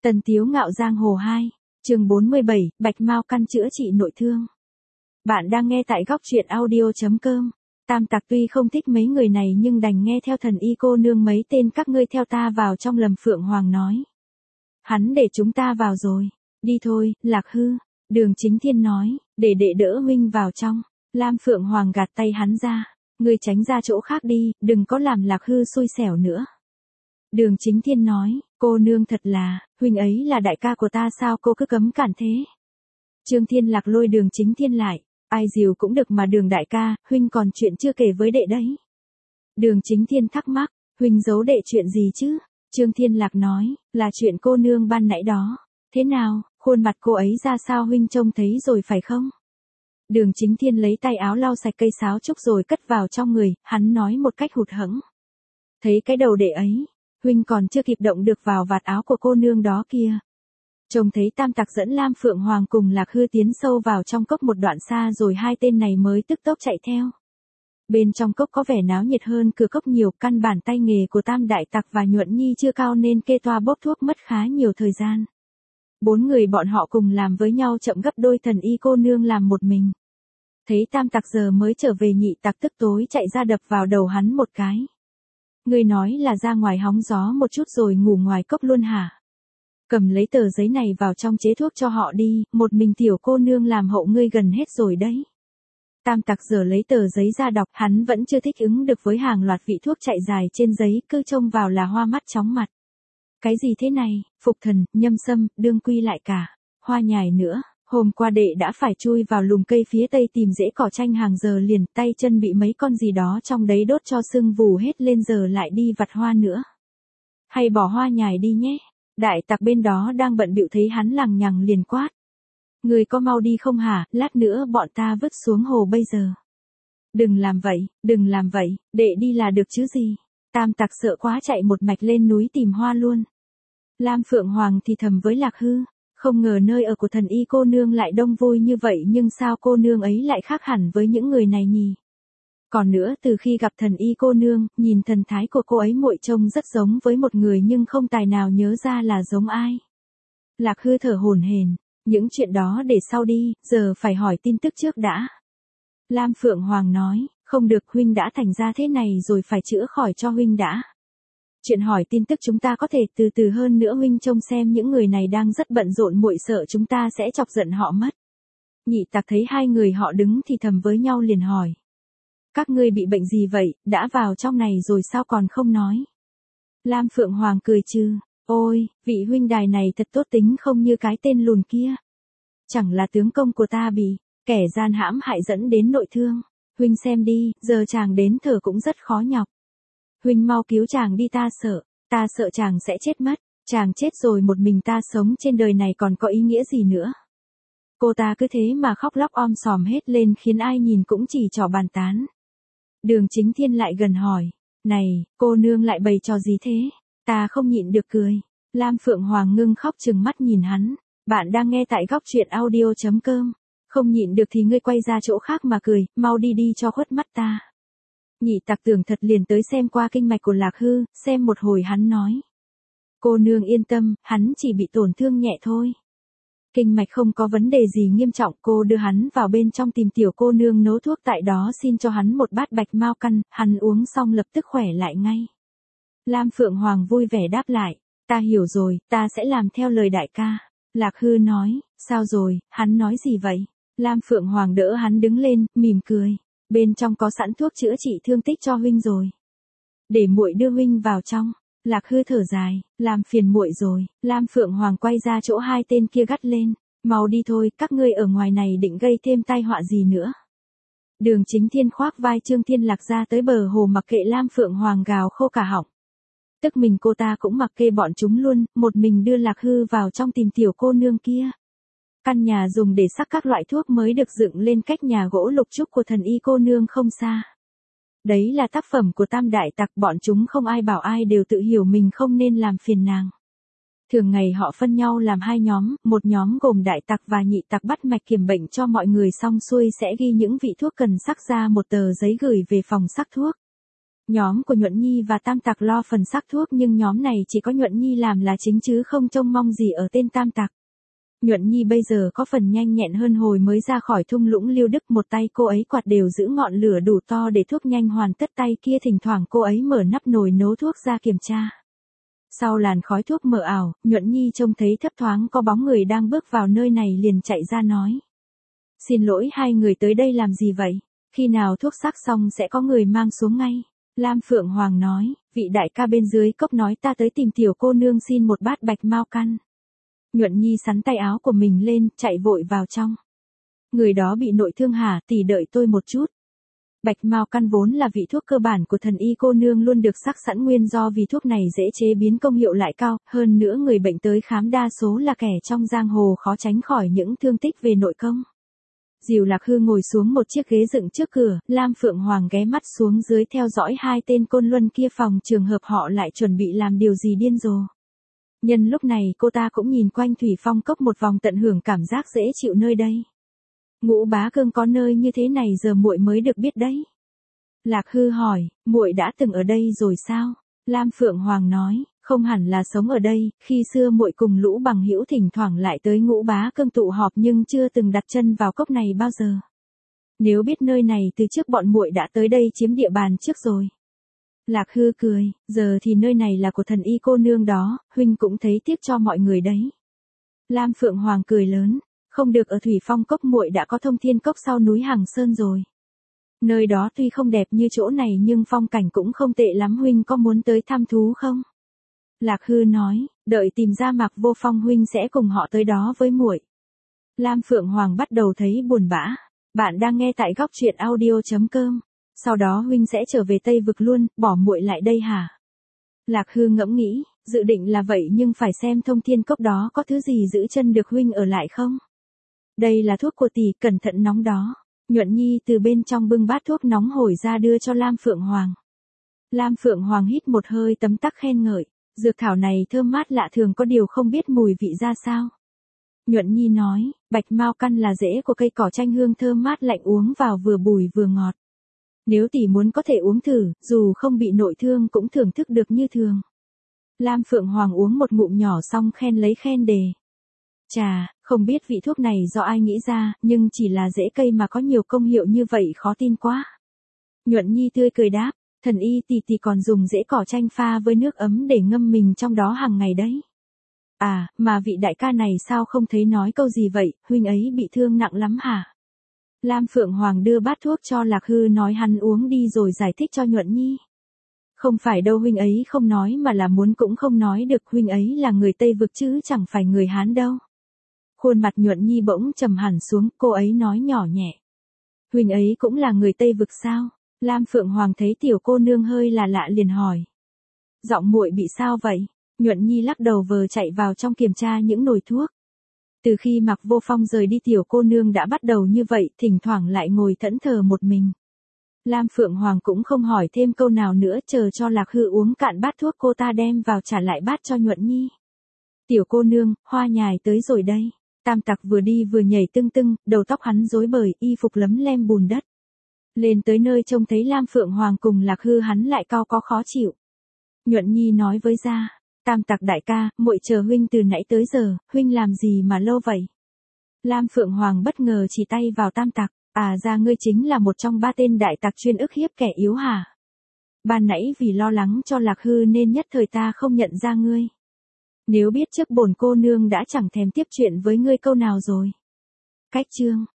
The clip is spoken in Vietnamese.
Tần Tiếu Ngạo Giang Hồ 2, chương 47, Bạch Mao căn chữa trị nội thương. Bạn đang nghe tại góc truyện audio.com. Tam Tặc tuy không thích mấy người này nhưng đành nghe theo thần y cô nương mấy tên các ngươi theo ta vào trong. Lâm Phượng Hoàng nói. Hắn để chúng ta vào rồi, đi thôi, Lạc Hư. Đường Chính Thiên nói, để đệ đỡ huynh vào trong. Lam Phượng Hoàng gạt tay hắn ra, ngươi tránh ra chỗ khác đi, đừng có làm Lạc Hư xui xẻo nữa. Đường Chính Thiên nói, cô nương thật là, huynh ấy là đại ca của ta sao cô cứ cấm cản thế. Trương Thiên Lạc lôi Đường Chính Thiên lại, ai dìu cũng được mà Đường đại ca, huynh còn chuyện chưa kể với đệ đấy. Đường Chính Thiên thắc mắc, huynh giấu đệ chuyện gì chứ? Trương Thiên Lạc nói, là chuyện cô nương ban nãy đó. Thế nào, khuôn mặt cô ấy ra sao huynh trông thấy rồi phải không? Đường Chính Thiên lấy tay áo lau sạch cây sáo trúc rồi cất vào trong người, hắn nói một cách hụt hẫng. Thấy cái đầu đệ ấy, huynh còn chưa kịp động được vào vạt áo của cô nương đó kia. Trông thấy Tam Tặc dẫn Lam Phượng Hoàng cùng Lạc Hư tiến sâu vào trong cốc một đoạn xa rồi hai tên này mới tức tốc chạy theo. Bên trong cốc có vẻ náo nhiệt hơn cửa cốc nhiều, căn bản tay nghề của Tam Đại Tặc và Nhuận Nhi chưa cao nên kê toa bốc thuốc mất khá nhiều thời gian. 4 người bọn họ cùng làm với nhau chậm gấp đôi thần y cô nương làm một mình. Thấy Tam Tặc giờ mới trở về, Nhị Tặc tức tối chạy ra đập vào đầu hắn một cái. Ngươi nói là ra ngoài hóng gió một chút rồi ngủ ngoài cốc luôn hả? Cầm lấy tờ giấy này vào trong chế thuốc cho họ đi, một mình tiểu cô nương làm hậu ngươi gần hết rồi đấy. Tam Tặc giờ lấy tờ giấy ra đọc, hắn vẫn chưa thích ứng được với hàng loạt vị thuốc chạy dài trên giấy, cứ trông vào là hoa mắt chóng mặt. Cái gì thế này, phục thần, nhâm sâm, đương quy lại cả, hoa nhài nữa. Hôm qua đệ đã phải chui vào lùm cây phía tây tìm rễ cỏ tranh hàng giờ liền, tay chân bị mấy con gì đó trong đấy đốt cho sưng vù hết lên, giờ lại đi vặt hoa nữa. Hay bỏ hoa nhài đi nhé. Đại Tặc bên đó đang bận bịu thấy hắn lằng nhằng liền quát. Người có mau đi không hả, lát nữa bọn ta vứt xuống hồ bây giờ. Đừng làm vậy, đệ đi là được chứ gì. Tam Tặc sợ quá chạy một mạch lên núi tìm hoa luôn. Lam Phượng Hoàng thì thầm với Lạc Hư. Không ngờ nơi ở của thần y cô nương lại đông vui như vậy, nhưng sao cô nương ấy lại khác hẳn với những người này nhỉ? Còn nữa, từ khi gặp thần y cô nương, nhìn thần thái của cô ấy muội trông rất giống với một người nhưng không tài nào nhớ ra là giống ai. Lạc Hư thở hổn hển, những chuyện đó để sau đi, giờ phải hỏi tin tức trước đã. Lam Phượng Hoàng nói, không được, huynh đã thành ra thế này rồi phải chữa khỏi cho huynh đã. Chuyện hỏi tin tức chúng ta có thể từ từ, hơn nữa huynh trông xem những người này đang rất bận rộn, muội sợ chúng ta sẽ chọc giận họ mất. Nhị Tặc thấy hai người họ đứng thì thầm với nhau liền hỏi. Các ngươi bị bệnh gì vậy, đã vào trong này rồi sao còn không nói? Lam Phượng Hoàng cười trừ, ôi, vị huynh đài này thật tốt tính không như cái tên lùn kia. Chẳng là tướng công của ta bị kẻ gian hãm hại dẫn đến nội thương. Huynh xem đi, giờ chàng đến thở cũng rất khó nhọc. Huynh mau cứu chàng đi, ta sợ chàng sẽ chết mất, chàng chết rồi một mình ta sống trên đời này còn có ý nghĩa gì nữa. Cô ta cứ thế mà khóc lóc om sòm hết lên khiến ai nhìn cũng chỉ trỏ bàn tán. Đường Chính Thiên lại gần hỏi, này, cô nương lại bày trò gì thế? Ta không nhịn được cười. Lam Phượng Hoàng ngưng khóc trừng mắt nhìn hắn, bạn đang nghe tại góc truyện audio.com. Không nhịn được thì ngươi quay ra chỗ khác mà cười, mau đi đi cho khuất mắt ta. Nhị Tặc tưởng thật liền tới xem qua kinh mạch của Lạc Hư, xem một hồi hắn nói. Cô nương yên tâm, hắn chỉ bị tổn thương nhẹ thôi. Kinh mạch không có vấn đề gì nghiêm trọng, cô đưa hắn vào bên trong tìm tiểu cô nương nấu thuốc tại đó, xin cho hắn một bát Bạch Mao căn, hắn uống xong lập tức khỏe lại ngay. Lam Phượng Hoàng vui vẻ đáp lại, ta hiểu rồi, ta sẽ làm theo lời đại ca. Lạc Hư nói, sao rồi, hắn nói gì vậy? Lam Phượng Hoàng đỡ hắn đứng lên, mỉm cười. Bên trong có sẵn thuốc chữa trị thương tích cho huynh rồi. Để muội đưa huynh vào trong. Lạc Hư thở dài, làm phiền muội rồi. Lam Phượng Hoàng quay ra chỗ hai tên kia gắt lên. Mau đi thôi, các ngươi ở ngoài này định gây thêm tai họa gì nữa. Đường Chính Thiên khoác vai Trương Thiên Lạc ra tới bờ hồ mặc kệ Lam Phượng Hoàng gào khô cả họng. Tức mình cô ta cũng mặc kệ bọn chúng luôn, một mình đưa Lạc Hư vào trong tìm tiểu cô nương kia. Căn nhà dùng để sắc các loại thuốc mới được dựng lên cách nhà gỗ lục trúc của thần y cô nương không xa. Đấy là tác phẩm của Tam Đại Tặc, bọn chúng không ai bảo ai, đều tự hiểu mình không nên làm phiền nàng. Thường ngày họ phân nhau làm hai nhóm, một nhóm gồm Đại Tặc và Nhị Tặc bắt mạch kiểm bệnh cho mọi người xong xuôi sẽ ghi những vị thuốc cần sắc ra một tờ giấy gửi về phòng sắc thuốc. Nhóm của Nhuận Nhi và Tam Tặc lo phần xác thuốc nhưng nhóm này chỉ có Nhuận Nhi làm là chính chứ không trông mong gì ở tên Tam Tặc. Nhuận Nhi bây giờ có phần nhanh nhẹn hơn hồi mới ra khỏi thung lũng Liêu Đức, một tay cô ấy quạt đều giữ ngọn lửa đủ to để thuốc nhanh hoàn tất, tay kia thỉnh thoảng cô ấy mở nắp nồi nấu thuốc ra kiểm tra. Sau làn khói thuốc mờ ảo, Nhuận Nhi trông thấy thấp thoáng có bóng người đang bước vào nơi này liền chạy ra nói. Xin lỗi, hai người tới đây làm gì vậy? Khi nào thuốc sắc xong sẽ có người mang xuống ngay. Lam Phượng Hoàng nói, vị đại ca bên dưới cốc nói ta tới tìm tiểu cô nương xin một bát bạch mao căn. Nhuận Nhi sắn tay áo của mình lên, chạy vội vào trong. Người đó bị nội thương hả, tỷ đợi tôi một chút. Bạch mao căn vốn là vị thuốc cơ bản của thần y cô nương luôn được sắc sẵn nguyên do vì thuốc này dễ chế biến, công hiệu lại cao, hơn nữa người bệnh tới khám đa số là kẻ trong giang hồ khó tránh khỏi những thương tích về nội công. Diều Lạc Hư ngồi xuống một chiếc ghế dựng trước cửa, Lam Phượng Hoàng ghé mắt xuống dưới theo dõi hai tên côn luân kia phòng trường hợp họ lại chuẩn bị làm điều gì điên rồ. Nhân lúc này cô ta cũng nhìn quanh Thủy Phong Cốc một vòng tận hưởng cảm giác dễ chịu nơi đây. Ngũ Bá Cương có nơi như thế này giờ muội mới được biết đấy. Lạc Hư hỏi, muội đã từng ở đây rồi sao? Lam Phượng Hoàng nói, không hẳn là sống ở đây, khi xưa muội cùng lũ bằng hữu thỉnh thoảng lại tới Ngũ Bá Cương tụ họp nhưng chưa từng đặt chân vào cốc này bao giờ. Nếu biết nơi này từ trước bọn muội đã tới đây chiếm địa bàn trước rồi. Lạc Hư cười, giờ thì nơi này là của thần y cô nương đó, huynh cũng thấy tiếc cho mọi người đấy. Lam Phượng Hoàng cười lớn, không được, ở Thủy Phong Cốc muội đã có Thông Thiên Cốc sau núi Hằng Sơn rồi. Nơi đó tuy không đẹp như chỗ này nhưng phong cảnh cũng không tệ lắm, huynh có muốn tới thăm thú không? Lạc Hư nói, đợi tìm ra Mạc Vô Phong huynh sẽ cùng họ tới đó với muội. Lam Phượng Hoàng bắt đầu thấy buồn bã. Bạn đang nghe tại góc truyện audio.com. Sau đó huynh sẽ trở về Tây Vực luôn, bỏ muội lại đây hả? Lạc Hư ngẫm nghĩ, dự định là vậy nhưng phải xem Thông Thiên Cốc đó có thứ gì giữ chân được huynh ở lại không? Đây là thuốc của tỷ, cẩn thận nóng đó. Nhuận Nhi từ bên trong bưng bát thuốc nóng hổi ra đưa cho Lam Phượng Hoàng. Lam Phượng Hoàng hít một hơi tấm tắc khen ngợi, dược thảo này thơm mát lạ thường, có điều không biết mùi vị ra sao. Nhuận Nhi nói, bạch mao căn là rễ của cây cỏ chanh hương thơm mát lạnh, uống vào vừa bùi vừa ngọt. Nếu tỷ muốn có thể uống thử, dù không bị nội thương cũng thưởng thức được như thường. Lam Phượng Hoàng uống một ngụm nhỏ xong khen lấy khen đề. Chà, không biết vị thuốc này do ai nghĩ ra, nhưng chỉ là rễ cây mà có nhiều công hiệu như vậy khó tin quá. Nhuận Nhi tươi cười đáp, thần y tỷ còn dùng rễ cỏ chanh pha với nước ấm để ngâm mình trong đó hàng ngày đấy. À, mà vị đại ca này sao không thấy nói câu gì vậy, huynh ấy bị thương nặng lắm hả? Lam Phượng Hoàng đưa bát thuốc cho Lạc Hư nói hắn uống đi rồi giải thích cho Nhuận Nhi. Không phải đâu, huynh ấy không nói mà là muốn cũng không nói được, huynh ấy là người Tây Vực chứ chẳng phải người Hán đâu. Khuôn mặt Nhuận Nhi bỗng trầm hẳn xuống, cô ấy nói nhỏ nhẹ. Huynh ấy cũng là người Tây Vực sao? Lam Phượng Hoàng thấy tiểu cô nương hơi là lạ liền hỏi. Giọng muội bị sao vậy? Nhuận Nhi lắc đầu vờ chạy vào trong kiểm tra những nồi thuốc. Từ khi Mạc Vô Phong rời đi tiểu cô nương đã bắt đầu như vậy, thỉnh thoảng lại ngồi thẫn thờ một mình. Lam Phượng Hoàng cũng không hỏi thêm câu nào nữa, chờ cho Lạc Hư uống cạn bát thuốc cô ta đem vào trả lại bát cho Nhuận Nhi. Tiểu cô nương, hoa nhài tới rồi đây. Tam Tặc vừa đi vừa nhảy tưng tưng, đầu tóc hắn rối bời, y phục lấm lem bùn đất. Lên tới nơi trông thấy Lam Phượng Hoàng cùng Lạc Hư hắn lại cau có khó chịu. Nhuận Nhi nói với ra, Tam Tặc đại ca, muội chờ huynh từ nãy tới giờ, huynh làm gì mà lâu vậy? Lam Phượng Hoàng bất ngờ chỉ tay vào Tam Tặc, à ra ngươi chính là một trong ba tên đại tặc chuyên ức hiếp kẻ yếu hả? Ban nãy vì lo lắng cho Lạc Hư nên nhất thời ta không nhận ra ngươi. Nếu biết trước bổn cô nương đã chẳng thèm tiếp chuyện với ngươi câu nào rồi. Cách chương